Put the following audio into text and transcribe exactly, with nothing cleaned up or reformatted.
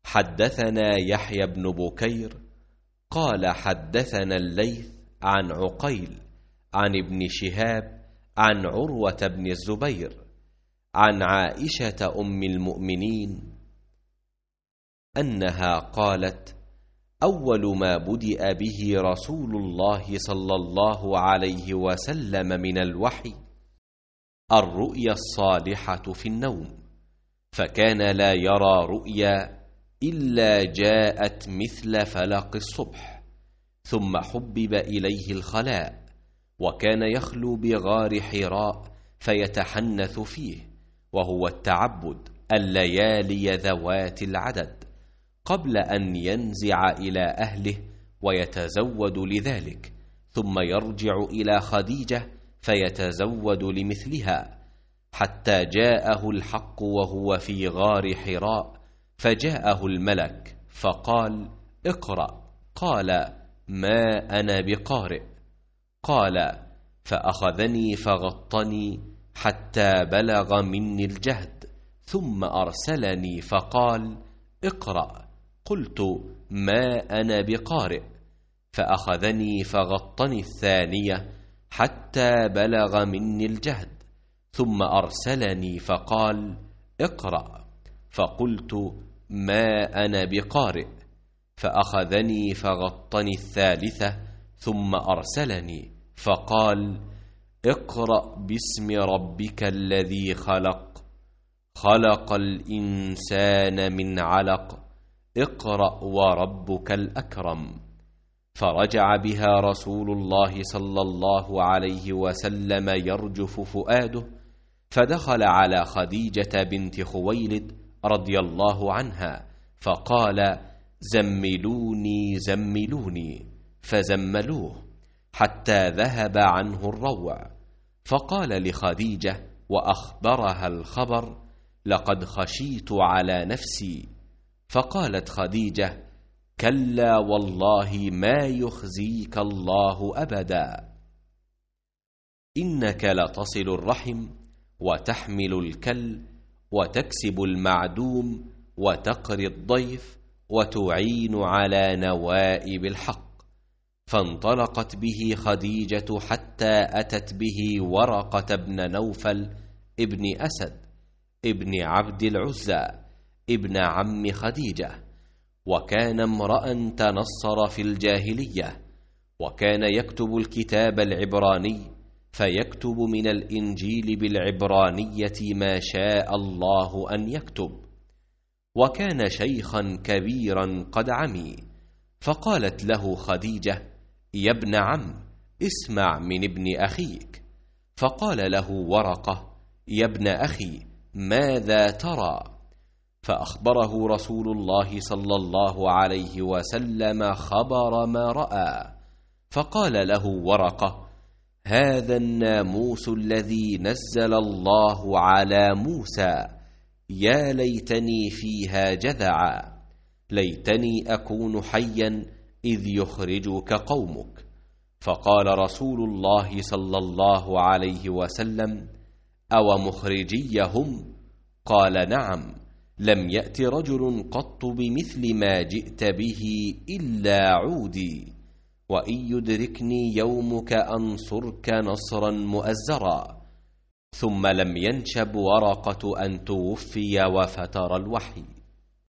حدثنا يحيى بن بكير قال حدثنا الليث عن عقيل عن ابن شهاب عن عروة بن الزبير عن عائشة أم المؤمنين أنها قالت: أول ما بدأ به رسول الله صلى الله عليه وسلم من الوحي الرؤيا الصالحة في النوم، فكان لا يرى رؤيا إلا جاءت مثل فلق الصبح، ثم حبب إليه الخلاء، وكان يخلو بغار حراء فيتحنث فيه، وهو التعبد الليالي ذوات العدد، قبل أن ينزع إلى أهله ويتزود لذلك، ثم يرجع إلى خديجة فيتزود لمثلها، حتى جاءه الحق وهو في غار حراء، فجاءه الملك فقال: اقرأ. قال: ما أنا بقارئ. قال: فأخذني فغطني حتى بلغ مني الجهد، ثم أرسلني فقال: اقرأ. قلت: ما أنا بقارئ. فأخذني فغطني الثانية حتى بلغ مني الجهد، ثم أرسلني فقال: اقرأ. فقلت: ما أنا بقارئ. فأخذني فغطني الثالثة ثم أرسلني فقال: اقرأ باسم ربك الذي خلق، خلق الإنسان من علق، اقرأ وربك الأكرم. فرجع بها رسول الله صلى الله عليه وسلم يرجف فؤاده، فدخل على خديجة بنت خويلد رضي الله عنها فقال: زملوني زملوني، فزملوه حتى ذهب عنه الروع. فقال لخديجة وأخبرها الخبر: لقد خشيت على نفسي. فقالت خديجة: كلا والله ما يخزيك الله أبدا، إنك لتصل الرحم وتحمل الكل وتكسب المعدوم وتقري الضيف وتعين على نوائب الحق. فانطلقت به خديجة حتى أتت به ورقة بن نوفل ابن أسد ابن عبد العزى ابن عم خديجة، وكان امرأ تنصر في الجاهلية، وكان يكتب الكتاب العبراني، فيكتب من الإنجيل بالعبرانية ما شاء الله أن يكتب، وكان شيخا كبيرا قد عمي. فقالت له خديجة: يا ابن عم، اسمع من ابن أخيك. فقال له ورقة: يا ابن أخي، ماذا ترى؟ فأخبره رسول الله صلى الله عليه وسلم خبر ما رأى. فقال له ورقة: هذا الناموس الذي نزل الله على موسى، يا ليتني فيها جذعا، ليتني أكون حيا إذ يخرجك قومك. فقال رسول الله صلى الله عليه وسلم: أو مخرجيهم؟ قال: نعم، لم يأت رجل قط بمثل ما جئت به إلا عودي، وإن يدركني يومك أنصرك نصرا مؤزرا. ثم لم ينشب ورقة أن توفي وفتر الوحي.